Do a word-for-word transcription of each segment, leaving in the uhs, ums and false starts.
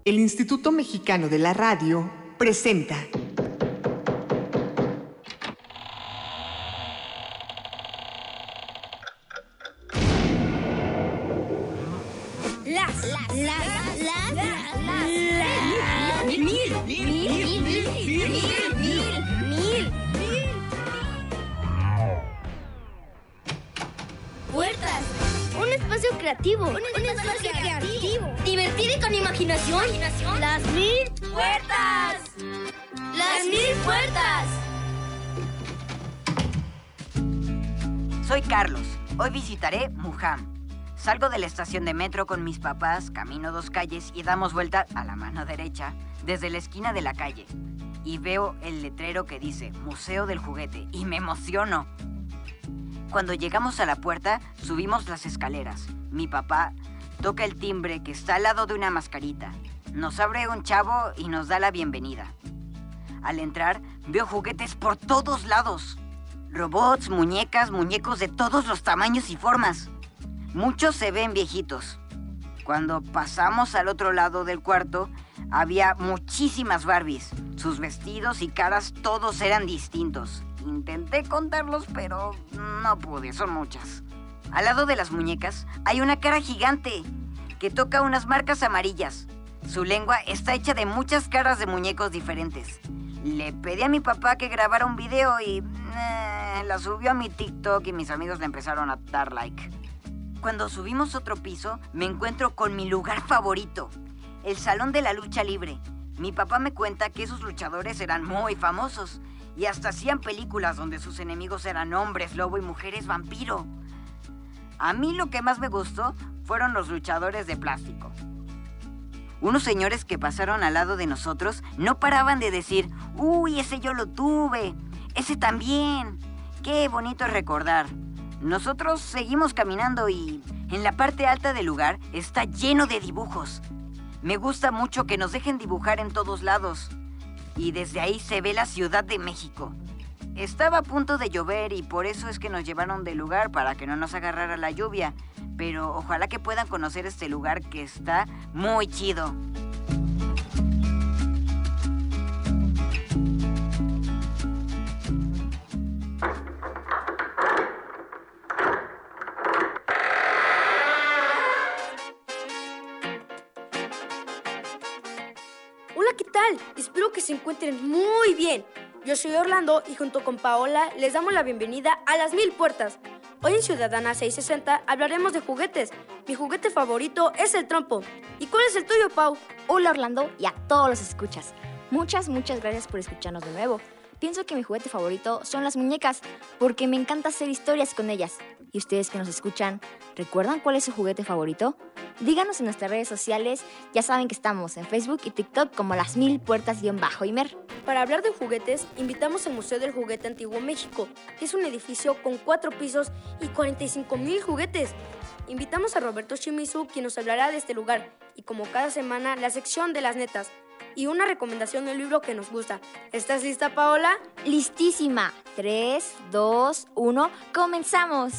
El Instituto Mexicano de la Radio presenta Las, las, las, las, las, mil, mil, mil, mil, mil, mil. Puertas. Un espacio creativo. Un espacio creativo. Divertido y con imaginación. Las mil puertas. Las mil puertas. Soy Carlos. Hoy visitaré Mujam. Salgo de la estación de metro con mis papás, camino dos calles y damos vuelta a la mano derecha desde la esquina de la calle. Y veo el letrero que dice Museo del Juguete y me emociono. Cuando llegamos a la puerta, subimos las escaleras. Mi papá toca el timbre que está al lado de una mascarita. Nos abre un chavo y nos da la bienvenida. Al entrar, veo juguetes por todos lados. Robots, muñecas, muñecos de todos los tamaños y formas. Muchos se ven viejitos. Cuando pasamos al otro lado del cuarto, había muchísimas Barbies. Sus vestidos y caras todos eran distintos. Intenté contarlos, pero no pude, son muchas. Al lado de las muñecas hay una cara gigante que toca unas marcas amarillas. Su lengua está hecha de muchas caras de muñecos diferentes. Le pedí a mi papá que grabara un video y eh, la subió a mi TikTok y mis amigos le empezaron a dar like. Cuando subimos otro piso, me encuentro con mi lugar favorito, el Salón de la Lucha Libre. Mi papá me cuenta que esos luchadores eran muy famosos y hasta hacían películas donde sus enemigos eran hombres lobo y mujeres vampiro. A mí lo que más me gustó fueron los luchadores de plástico. Unos señores que pasaron al lado de nosotros no paraban de decir, ¡uy, ese yo lo tuve! ¡Ese también! ¡Qué bonito es recordar! Nosotros seguimos caminando y en la parte alta del lugar está lleno de dibujos. Me gusta mucho que nos dejen dibujar en todos lados. Y desde ahí se ve la Ciudad de México. Estaba a punto de llover y por eso es que nos llevaron del lugar para que no nos agarrara la lluvia. Pero ojalá que puedan conocer este lugar que está muy chido. Hola, ¿qué tal? Espero que se encuentren muy bien. Yo soy Orlando y junto con Paola les damos la bienvenida a Las Mil Puertas. Hoy en Ciudadana seiscientos sesenta hablaremos de juguetes. Mi juguete favorito es el trompo. ¿Y cuál es el tuyo, Pau? Hola Orlando y a todos los escuchas. Muchas, muchas gracias por escucharnos de nuevo. Pienso que mi juguete favorito son las muñecas porque me encanta hacer historias con ellas. ¿Y ustedes que nos escuchan, recuerdan cuál es su juguete favorito? Díganos en nuestras redes sociales. Ya saben que estamos en Facebook y TikTok como Las Mil Puertas-Imer. Para hablar de juguetes, invitamos al Museo del Juguete Antiguo México, que es un edificio con cuatro pisos y cuarenta y cinco mil juguetes. Invitamos a Roberto Shimizu, quien nos hablará de este lugar, y como cada semana, la sección de las netas, y una recomendación del libro que nos gusta. ¿Estás lista, Paola? Listísima. tres, dos, uno, ¡comenzamos!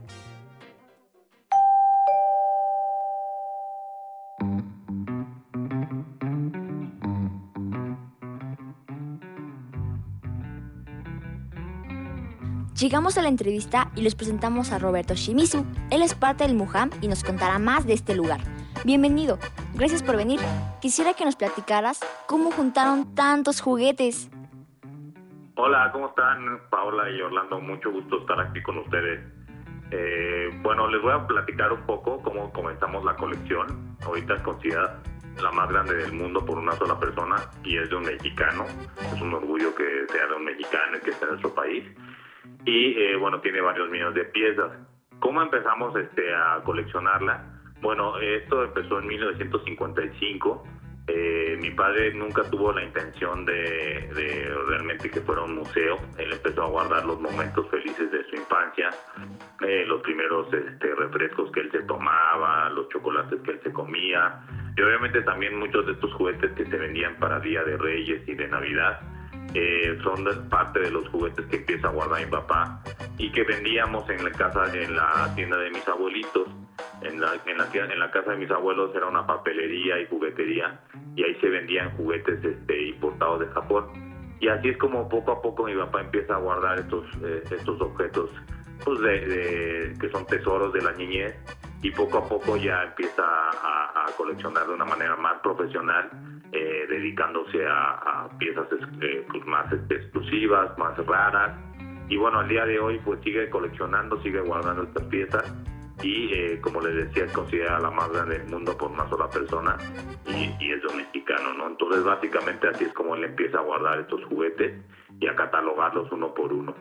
Llegamos a la entrevista y les presentamos a Roberto Shimizu. Él es parte del Mujam y nos contará más de este lugar. Bienvenido, gracias por venir. Quisiera que nos platicaras cómo juntaron tantos juguetes. Hola, ¿cómo están? Paola y Orlando, mucho gusto estar aquí con ustedes. Eh, bueno, les voy a platicar un poco cómo comenzamos la colección. Ahorita es considerada la más grande del mundo por una sola persona y es de un mexicano. Es un orgullo que sea de un mexicano y que esté en nuestro país. Y eh, bueno, tiene varios millones de piezas. ¿Cómo empezamos este, a coleccionarla? Bueno, esto empezó en mil novecientos cincuenta y cinco. Eh, mi padre nunca tuvo la intención de, de realmente que fuera un museo. Él empezó a guardar los momentos felices de su infancia, eh, los primeros este, refrescos que él se tomaba, los chocolates que él se comía y obviamente también muchos de estos juguetes que se vendían para Día de Reyes y de Navidad. eh, son de parte de los juguetes que empieza a guardar mi papá y que vendíamos en la casa, en la tienda de mis abuelitos. En la, en la, en la casa de mis abuelos era una papelería y juguetería, y ahí se vendían juguetes este, importados de Japón. Y así es como poco a poco mi papá empieza a guardar estos, eh, estos objetos pues de, de, que son tesoros de la niñez, y poco a poco ya empieza a, a coleccionar de una manera más profesional, eh, dedicándose a, a piezas eh, pues más este, exclusivas, más raras. Y bueno, al día de hoy pues sigue coleccionando, sigue guardando estas piezas. Y eh, como les decía, es considerada la más grande del mundo por una sola persona, y, y es de un mexicano, ¿no? Entonces básicamente así es como él empieza a guardar estos juguetes y a catalogarlos uno por uno.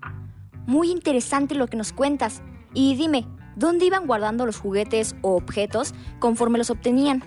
Muy interesante lo que nos cuentas. Y dime, ¿dónde iban guardando los juguetes o objetos conforme los obtenían?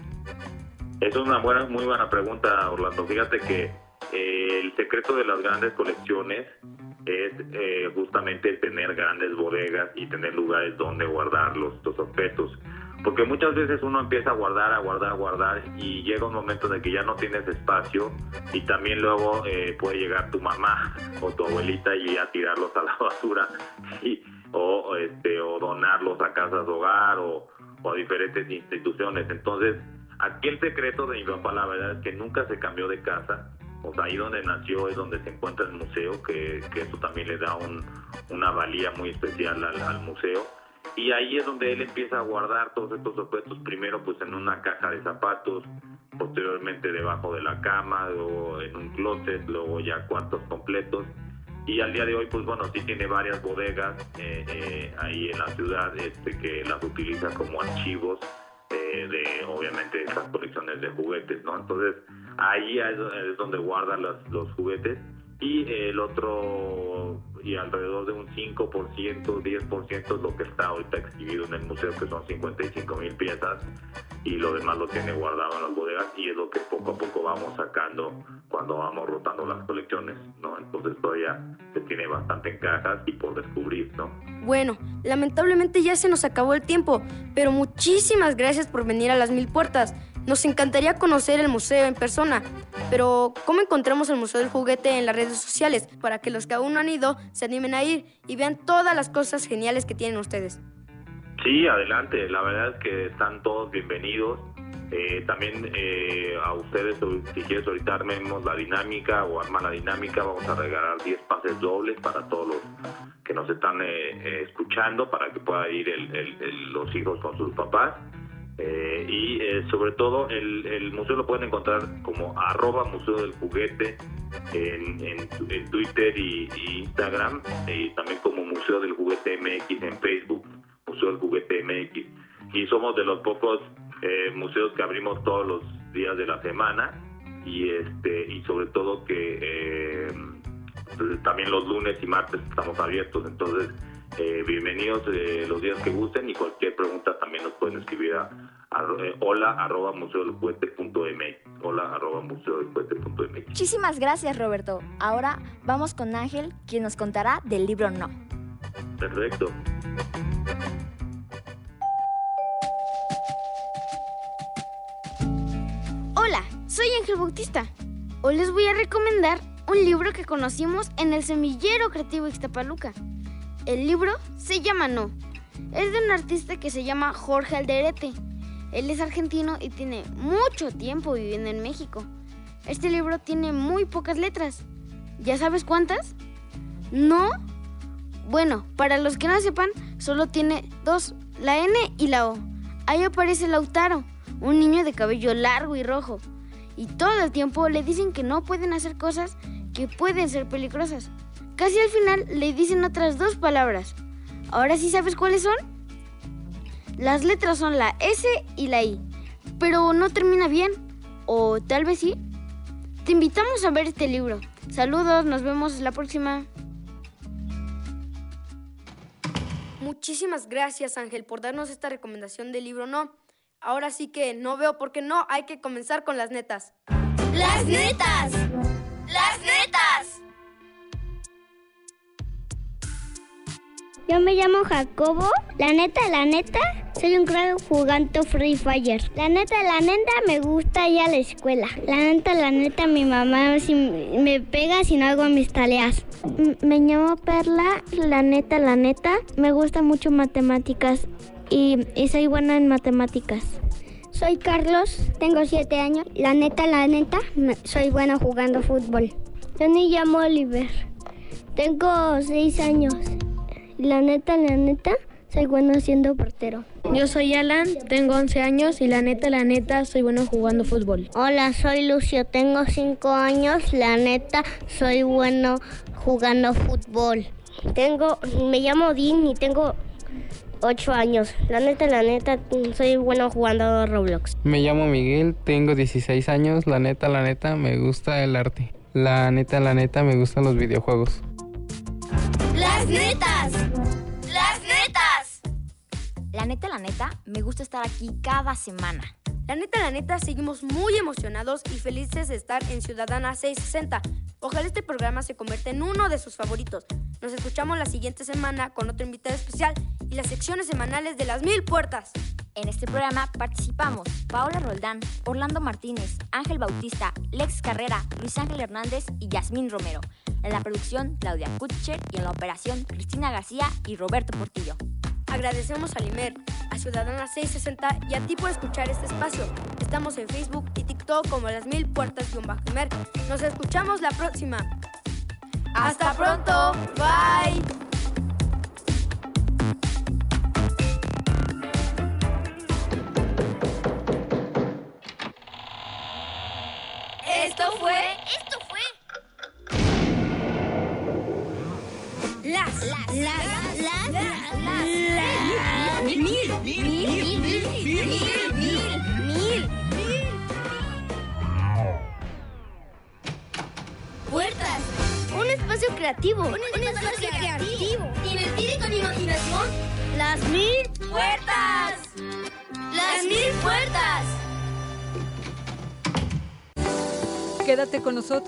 Es una buena, muy buena pregunta, Orlando. Fíjate que eh, el secreto de las grandes colecciones es eh, justamente tener grandes bodegas y tener lugares donde guardar los, los objetos, porque muchas veces uno empieza a guardar, a guardar, a guardar, y llega un momento de que ya no tienes espacio, y también luego eh, puede llegar tu mamá o tu abuelita y ya tirarlos a la basura, y, o, este, o donarlos a casas de hogar o, o a diferentes instituciones. Entonces, aquí el secreto de mi papá, la verdad, es que nunca se cambió de casa. O sea, ahí donde nació es donde se encuentra el museo, que, que eso también le da un, una valía muy especial al, al museo. Y ahí es donde él empieza a guardar todos estos objetos, primero pues en una caja de zapatos, posteriormente debajo de la cama, o en un closet, luego ya cuartos completos. Y al día de hoy, pues bueno, sí tiene varias bodegas eh, eh, ahí en la ciudad, este, que las utiliza como archivos eh, de, obviamente, estas colecciones de juguetes, ¿no? Entonces, ahí es, es donde guardan los, los juguetes, y eh, el otro, y alrededor de un cinco por ciento, diez por ciento es lo que está ahorita exhibido en el museo, que son cincuenta y cinco mil piezas, y lo demás lo tiene guardado en las bodegas, y es lo que poco a poco vamos sacando cuando vamos rotando las colecciones, ¿no? Entonces todavía se tiene bastante en cajas y por descubrir, ¿no? Bueno, lamentablemente ya se nos acabó el tiempo, pero muchísimas gracias por venir a Las Mil Puertas. Nos encantaría conocer el museo en persona, pero ¿cómo encontramos el Museo del Juguete en las redes sociales para que los que aún no han ido se animen a ir y vean todas las cosas geniales que tienen ustedes? Sí, adelante, la verdad es que están todos bienvenidos. Eh, también eh, a ustedes, si quieres ahorita armemos la dinámica o arma la dinámica, vamos a regalar diez pases dobles para todos los que nos están eh, eh, escuchando, para que puedan ir el, el, el, los hijos con sus papás. Eh, y eh, sobre todo el, el museo lo pueden encontrar como arroba Museo del Juguete en, en, en Twitter y, y Instagram, y también como Museo del Juguete M X en Facebook, Museo del Juguete M X. Y somos de los pocos eh, museos que abrimos todos los días de la semana, y este y sobre todo que eh, también los lunes y martes estamos abiertos. Entonces Eh, bienvenidos eh, los días que gusten, y cualquier pregunta también nos pueden escribir a, a eh, hola arroba museo del juguete punto m x, hola arroba museo del juguete punto m x. Muchísimas gracias, Roberto. Ahora vamos con Ángel, quien nos contará del libro No. Perfecto. Hola, soy Ángel Bautista. Hoy les voy a recomendar un libro que conocimos en el Semillero Creativo Ixtapaluca. El libro se llama No. Es de un artista que se llama Jorge Alderete. Él es argentino y tiene mucho tiempo viviendo en México. Este libro tiene muy pocas letras. ¿Ya sabes cuántas? ¿No? Bueno, para los que no sepan, solo tiene dos, la N y la O. Ahí aparece Lautaro, un niño de cabello largo y rojo. Y todo el tiempo le dicen que no pueden hacer cosas que pueden ser peligrosas. Casi al final le dicen otras dos palabras. ¿Ahora sí sabes cuáles son? Las letras son la S y la I, pero no termina bien. ¿O tal vez sí? Te invitamos a ver este libro. Saludos, nos vemos la próxima. Muchísimas gracias, Ángel, por darnos esta recomendación del libro No. Ahora sí que no veo por qué no, hay que comenzar con las netas. ¡Las netas! ¡Las netas! Yo me llamo Jacobo. La neta, la neta, soy un crack jugando Free Fire. La neta, la neta, me gusta ir a la escuela. La neta, la neta, mi mamá si me pega si no hago mis tareas. M- me llamo Perla. La neta, la neta, me gusta mucho matemáticas y, y soy buena en matemáticas. Soy Carlos, tengo siete años. La neta, la neta, me, soy bueno jugando fútbol. Yo me llamo Oliver. Tengo seis años. La neta, la neta, soy bueno siendo portero. Yo soy Alan, tengo once años y la neta, la neta, soy bueno jugando fútbol. Hola, soy Lucio, tengo cinco años. La neta, soy bueno jugando fútbol. Tengo, me llamo Dean y tengo ocho años. La neta, la neta, soy bueno jugando Roblox. Me llamo Miguel, tengo dieciséis años. La neta, la neta, me gusta el arte. La neta, la neta, me gustan los videojuegos. ¡Las netas! ¡Las netas! La neta, la neta, me gusta estar aquí cada semana. La neta, la neta, seguimos muy emocionados y felices de estar en Ciudadana seiscientos sesenta. Ojalá este programa se convierta en uno de sus favoritos. Nos escuchamos la siguiente semana con otro invitado especial y las secciones semanales de Las Mil Puertas. En este programa participamos Paola Roldán, Orlando Martínez, Ángel Bautista, Lex Carrera, Luis Ángel Hernández y Yasmín Romero. En la producción, Claudia Kutcher, y en la operación, Cristina García y Roberto Portillo. Agradecemos a Limer, a Ciudadana seiscientos sesenta y a ti por escuchar este espacio. Estamos en Facebook y TikTok como Las Mil Puertas-Limer. Nos escuchamos la próxima. ¡Hasta pronto! ¡Bye! Esto fue... Esto fue... Las... Las... Las... Las... Las... Mil... Mil... Mil... Mil... Mil... Mil... Puertas. Un espacio creativo. Un espacio creativo. Divertido y con imaginación. Las Mil Puertas. Las Mil Puertas. Quédate con nosotros.